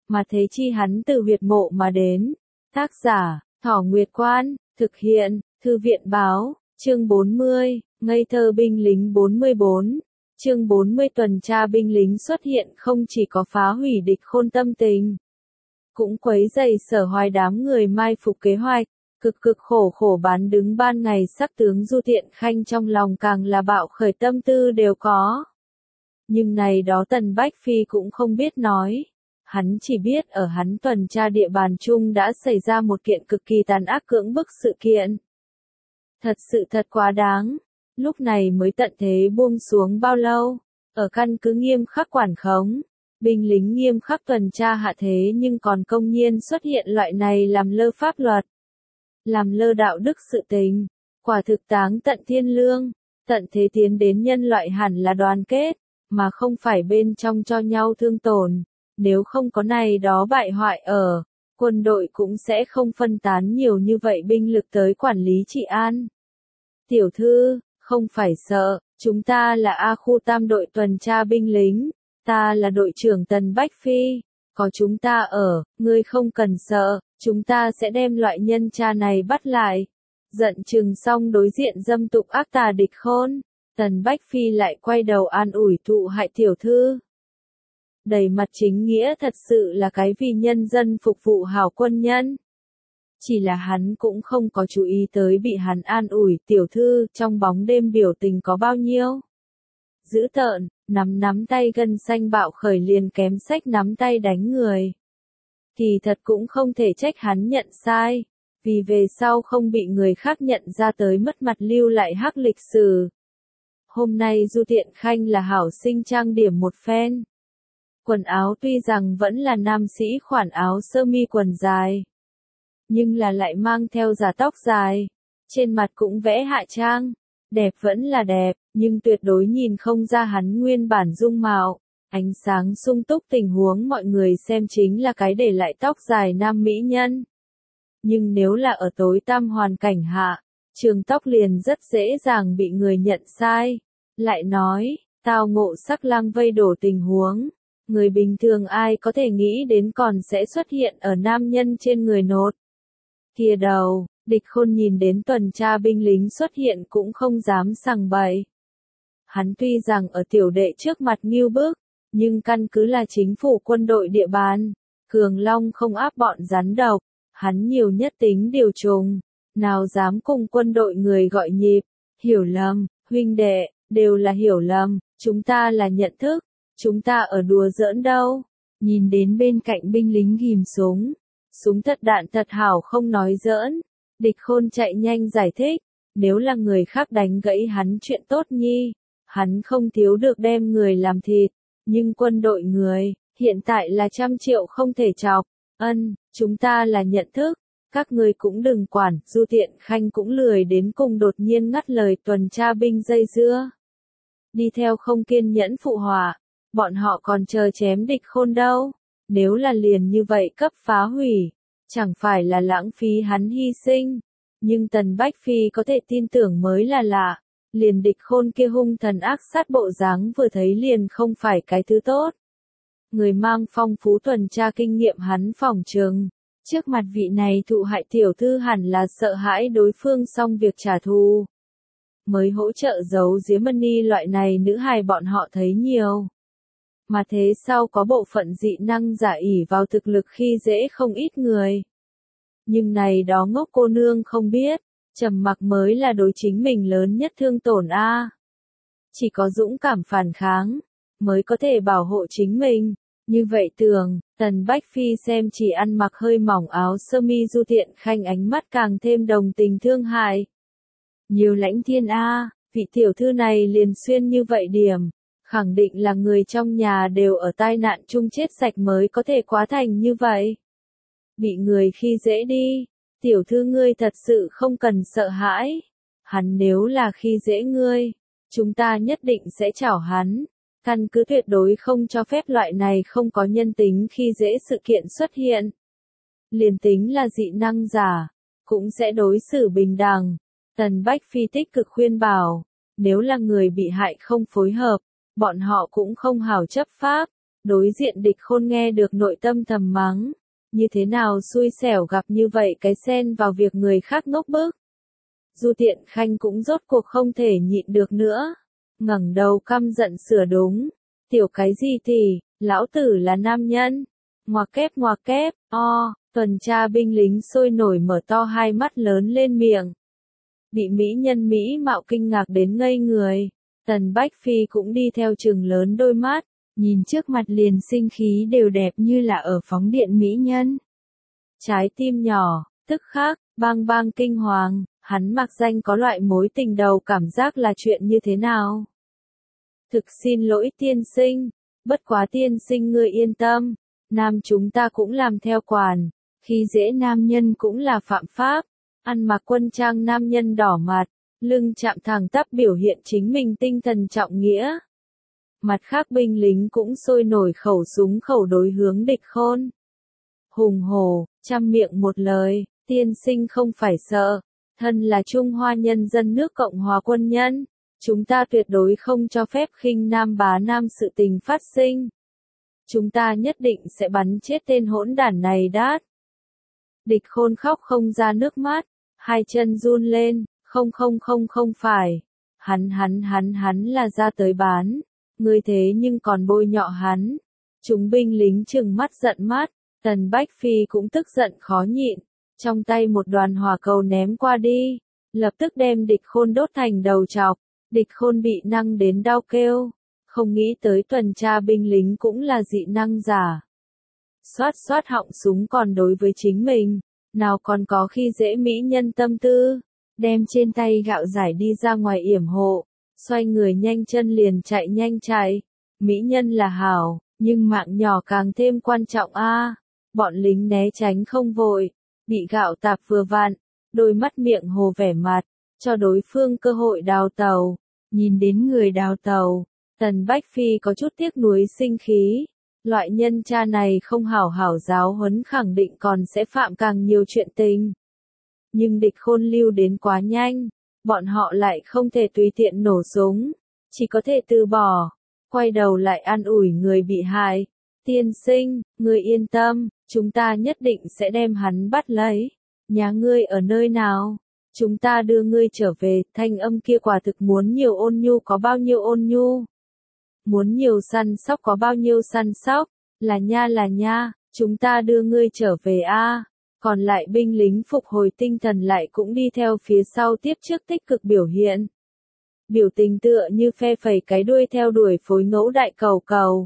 mà thế chi hắn từ huyệt mộ mà đến. Tác giả, Thỏ Nguyệt Quan, thực hiện, Thư viện báo, chương 40, ngây thơ binh lính 44. Chương 40 tuần tra binh lính xuất hiện không chỉ có phá hủy địch Khôn tâm tình, cũng quấy rầy Sở Hoài đám người mai phục kế hoạch, cực khổ bán đứng ban ngày sắc tướng Du Tiện Khanh trong lòng càng là bạo khởi tâm tư đều có. Nhưng này đó Tần Bách Phi cũng không biết nói. Hắn chỉ biết ở hắn tuần tra địa bàn chung đã xảy ra một kiện cực kỳ tàn ác cưỡng bức sự kiện. Thật quá đáng. Lúc này mới tận thế buông xuống bao lâu, ở căn cứ nghiêm khắc quản khống, binh lính nghiêm khắc tuần tra hạ thế nhưng còn công nhiên xuất hiện loại này làm lơ pháp luật, làm lơ đạo đức sự tình, quả thực táng tận thiên lương. Tận thế tiến đến nhân loại hẳn là đoàn kết, mà không phải bên trong cho nhau thương tổn. Nếu không có này đó bại hoại ở, quân đội cũng sẽ không phân tán nhiều như vậy binh lực tới quản lý trị an. Tiểu thư, không phải sợ, chúng ta là A khu tam đội tuần tra binh lính, ta là đội trưởng Tần Bách Phi, có chúng ta ở, ngươi không cần sợ, chúng ta sẽ đem loại nhân cha này bắt lại. Giận chừng xong đối diện dâm tục ác tà địch Khôn, Tần Bách Phi lại quay đầu an ủi thụ hại tiểu thư. Đầy mặt chính nghĩa thật sự là cái vì nhân dân phục vụ hảo quân nhân. Chỉ là hắn cũng không có chú ý tới bị hắn an ủi tiểu thư trong bóng đêm biểu tình có bao nhiêu. Dữ tợn, nắm tay gân xanh bạo khởi liền kém sách nắm tay đánh người. Thì thật cũng không thể trách hắn nhận sai, vì về sau không bị người khác nhận ra tới mất mặt lưu lại hắc lịch sử. Hôm nay Du Tiện Khanh là hảo sinh trang điểm một phen. Quần áo tuy rằng vẫn là nam sĩ khoản áo sơ mi quần dài, nhưng là lại mang theo giả tóc dài, trên mặt cũng vẽ hạ trang, đẹp vẫn là đẹp, nhưng tuyệt đối nhìn không ra hắn nguyên bản dung mạo. Ánh sáng sung túc tình huống mọi người xem chính là cái để lại tóc dài nam mỹ nhân. Nhưng nếu là ở tối tăm hoàn cảnh hạ, trường tóc liền rất dễ dàng bị người nhận sai. Lại nói, tao ngộ sắc lang vây đổ tình huống. Người bình thường ai có thể nghĩ đến còn sẽ xuất hiện ở nam nhân trên người nột. Kia đầu, địch Khôn nhìn đến tuần tra binh lính xuất hiện cũng không dám sằng bậy. Hắn tuy rằng ở tiểu đệ trước mặt nghiêu bức, nhưng căn cứ là chính phủ quân đội địa bàn, Cường Long không áp bọn rắn độc, hắn nhiều nhất tính điều trùng, nào dám cùng quân đội người gọi nhịp, hiểu lầm, huynh đệ, đều là hiểu lầm, chúng ta là nhận thức. Chúng ta ở đùa giỡn đâu. Nhìn đến bên cạnh binh lính ghim súng. Súng thật đạn thật hảo không nói giỡn. Địch Khôn chạy nhanh giải thích. Nếu là người khác đánh gãy hắn chuyện tốt nhi. Hắn không thiếu được đem người làm thịt. Nhưng quân đội người, hiện tại là 100 triệu không thể chọc. Chúng ta là nhận thức. Các người cũng đừng quản. Du Tiện Khanh cũng lười đến cùng đột nhiên ngắt lời tuần tra binh dây dưa. Đi theo không kiên nhẫn phụ họa. Bọn họ còn chờ chém địch Khôn đâu. Nếu là liền như vậy cấp phá hủy, chẳng phải là lãng phí hắn hy sinh. Nhưng Tần Bách Phi có thể tin tưởng mới là lạ. Liền địch Khôn kia hung thần ác sát bộ dáng vừa thấy liền không phải cái thứ tốt. Người mang phong phú tuần tra kinh nghiệm hắn phỏng chừng. Trước mặt vị này thụ hại tiểu thư hẳn là sợ hãi đối phương xong việc trả thù. Mới hỗ trợ giấu giếm money loại này nữ hài bọn họ thấy nhiều. Mà thế sau có bộ phận dị năng giả ỷ vào thực lực khi dễ không ít người. Nhưng này đó ngốc cô nương không biết, trầm mặc mới là đối chính mình lớn nhất thương tổn a. Chỉ có dũng cảm phản kháng, mới có thể bảo hộ chính mình. Như vậy tưởng, Tần Bách Phi xem chỉ ăn mặc hơi mỏng áo sơ mi Du Tiện Khanh ánh mắt càng thêm đồng tình thương hại. Nhiều lãnh thiên a, vị tiểu thư này liền xuyên như vậy điểm. Khẳng định là người trong nhà đều ở tai nạn chung chết sạch mới có thể quá thành như vậy. Bị người khi dễ đi, tiểu thư ngươi thật sự không cần sợ hãi. Hắn nếu là khi dễ ngươi, chúng ta nhất định sẽ chảo hắn. Căn cứ tuyệt đối không cho phép loại này không có nhân tính khi dễ sự kiện xuất hiện. Liền tính là dị năng giả, cũng sẽ đối xử bình đẳng. Tần Bách Phi tích cực khuyên bảo, nếu là người bị hại không phối hợp, bọn họ cũng không hảo chấp pháp, Đối diện Địch Khôn nghe được nội tâm thầm mắng. Như thế nào xui xẻo gặp như vậy cái xen vào việc người khác ngốc bức. Du Tiện Khanh cũng rốt cuộc không thể nhịn được nữa. Ngẩng đầu căm giận sửa đúng. Tiểu cái gì thì, lão tử là nam nhân. Ngoặc kép, tuần tra binh lính sôi nổi mở to hai mắt lớn lên miệng. Bị mỹ nhân Mỹ mạo kinh ngạc đến ngây người. Tần Bách Phi cũng đi theo trừng lớn đôi mắt. Nhìn trước mặt liền sinh khí đều đẹp như là ở phóng điện mỹ nhân. Trái tim nhỏ, tức khắc, bang bang kinh hoàng, hắn mặc danh có loại mối tình đầu cảm giác là chuyện như thế nào. Thực xin lỗi tiên sinh, bất quá tiên sinh ngươi yên tâm, nam chúng ta cũng làm theo quản, khi dễ nam nhân cũng là phạm pháp, ăn mặc quân trang nam nhân đỏ mặt, lưng chạm thẳng tắp biểu hiện chính mình tinh thần trọng nghĩa. Mặt khác binh lính cũng sôi nổi khẩu súng khẩu đối hướng Địch Khôn. Hùng hổ, trăm miệng một lời, tiên sinh không phải sợ, thân là Trung Hoa Nhân dân nước Cộng hòa quân nhân, chúng ta tuyệt đối không cho phép khinh nam bá nam sự tình phát sinh. Chúng ta nhất định sẽ bắn chết tên hỗn đản này đát. Địch Khôn khóc không ra nước mắt, hai chân run lên, không phải, hắn là ra tới bán. Ngươi thế nhưng còn bôi nhọ hắn. Chúng binh lính trừng mắt giận mắt, Tần Bách Phi cũng tức giận khó nhịn, trong tay một đoàn hỏa cầu ném qua đi, lập tức đem Địch Khôn đốt thành đầu trọc. Địch Khôn bị năng đến đau kêu, không nghĩ tới tuần tra binh lính cũng là dị năng giả. Xoát họng súng còn đối với chính mình, nào còn có khi dễ mỹ nhân tâm tư, đem trên tay gạo giải đi ra ngoài yểm hộ. Xoay người nhanh chân liền chạy. Mỹ nhân là hảo, nhưng mạng nhỏ càng thêm quan trọng a. Bọn lính né tránh không vội, bị gạo tạp vừa vặn, đôi mắt miệng hồ vẻ mặt, cho đối phương cơ hội đào tàu. Nhìn đến người đào tàu, Tần Bách Phi có chút tiếc nuối sinh khí. Loại nhân cha này không hảo hảo giáo huấn khẳng định còn sẽ phạm càng nhiều chuyện tình. Nhưng Địch Khôn lưu đến quá nhanh. Bọn họ lại không thể tùy tiện nổ súng, chỉ có thể từ bỏ, quay đầu lại an ủi người bị hại. Tiên sinh, ngươi yên tâm, chúng ta nhất định sẽ đem hắn bắt lấy. Nhà ngươi ở nơi nào? Chúng ta đưa ngươi trở về. Thanh âm kia quả thực muốn nhiều ôn nhu có bao nhiêu ôn nhu. Muốn nhiều săn sóc có bao nhiêu săn sóc. Là nha, chúng ta đưa ngươi trở về a. Còn lại binh lính phục hồi tinh thần lại cũng đi theo phía sau tiếp trước tích cực biểu hiện. Biểu tình tựa như phe phẩy cái đuôi theo đuổi phối ngẫu đại cầu.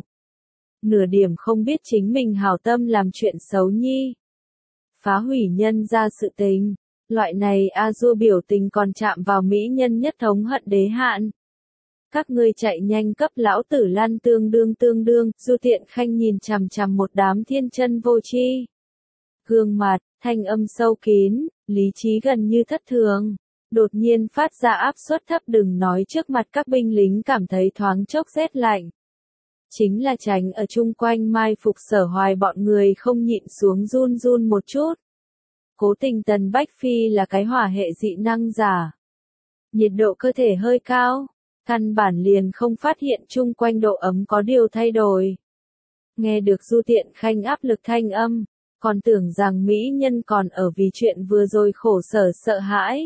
Nửa điểm không biết chính mình hảo tâm làm chuyện xấu nhi. Phá hủy nhân ra sự tình. Loại này A-dua biểu tình còn chạm vào mỹ nhân nhất thống hận đế hạn. Các ngươi chạy nhanh cấp lão tử lăn tương đương. Du Tiện Khanh nhìn chằm chằm một đám thiên chân vô tri. Gương mặt, thanh âm sâu kín, lý trí gần như thất thường. Đột nhiên phát ra áp suất thấp đừng nói trước mặt các binh lính cảm thấy thoáng chốc rét lạnh. Chính là tránh ở chung quanh mai phục Sở Hoài bọn người không nhịn xuống run một chút. Cố tình Tần Bách Phi là cái hỏa hệ dị năng giả. Nhiệt độ cơ thể hơi cao, căn bản liền không phát hiện chung quanh độ ấm có điều thay đổi. Nghe được Du Tiện Khanh áp lực thanh âm. Còn tưởng rằng mỹ nhân còn ở vì chuyện vừa rồi khổ sở sợ hãi.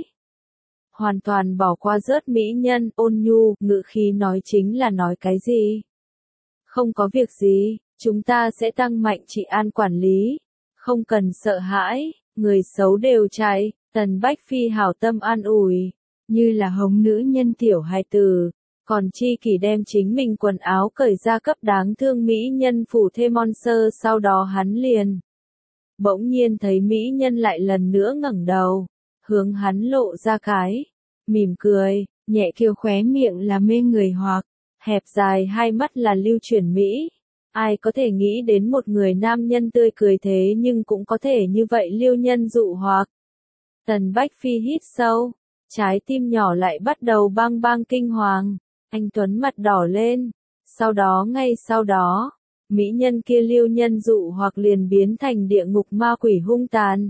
Hoàn toàn bỏ qua rớt mỹ nhân, ôn nhu, ngữ khí nói chính là nói cái gì. Không có việc gì, chúng ta sẽ tăng mạnh trị an quản lý. Không cần sợ hãi, người xấu đều chạy, Tần Bách Phi hảo tâm an ủi. Như là hống nữ nhân tiểu hài tử. Còn chi kỷ đem chính mình quần áo cởi ra cấp đáng thương mỹ nhân phủ thêm monster sau đó hắn liền. Bỗng nhiên thấy mỹ nhân lại lần nữa ngẩng đầu, hướng hắn lộ ra cái, mỉm cười, nhẹ kiều khóe miệng là mê người hoặc, hẹp dài hai mắt là lưu chuyển mỹ. Ai có thể nghĩ đến một người nam nhân tươi cười thế nhưng cũng có thể như vậy lưu nhân dụ hoặc. Tần Bách Phi hít sâu, trái tim nhỏ lại bắt đầu bang kinh hoàng, anh Tuấn mặt đỏ lên, ngay sau đó. Mỹ nhân kia lưu nhân dụ hoặc liền biến thành địa ngục ma quỷ hung tàn.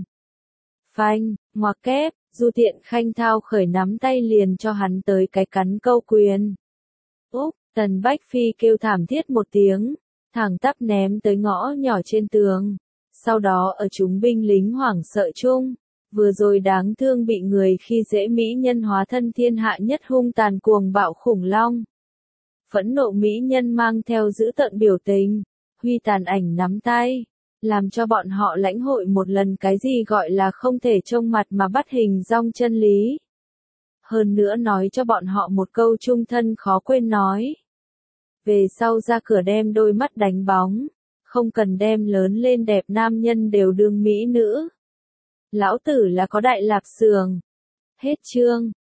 Phanh, ngoặc kép, Du Tiện Khanh thao khởi nắm tay liền cho hắn tới cái cắn câu quyền. Úc, Tần Bách Phi kêu thảm thiết một tiếng, thẳng tắp ném tới ngõ nhỏ trên tường. Sau đó ở chúng binh lính hoảng sợ chung, vừa rồi đáng thương bị người khi dễ mỹ nhân hóa thân thiên hạ nhất hung tàn cuồng bạo khủng long. Phẫn nộ mỹ nhân mang theo dữ tợn biểu tình, huy tàn ảnh nắm tay, làm cho bọn họ lãnh hội một lần cái gì gọi là không thể trông mặt mà bắt hình dong chân lý. Hơn nữa nói cho bọn họ một câu chung thân khó quên nói. Về sau ra cửa đem đôi mắt đánh bóng, không cần đem lớn lên đẹp nam nhân đều đương mỹ nữ. Lão tử là có đại lạp sườn. Hết chương.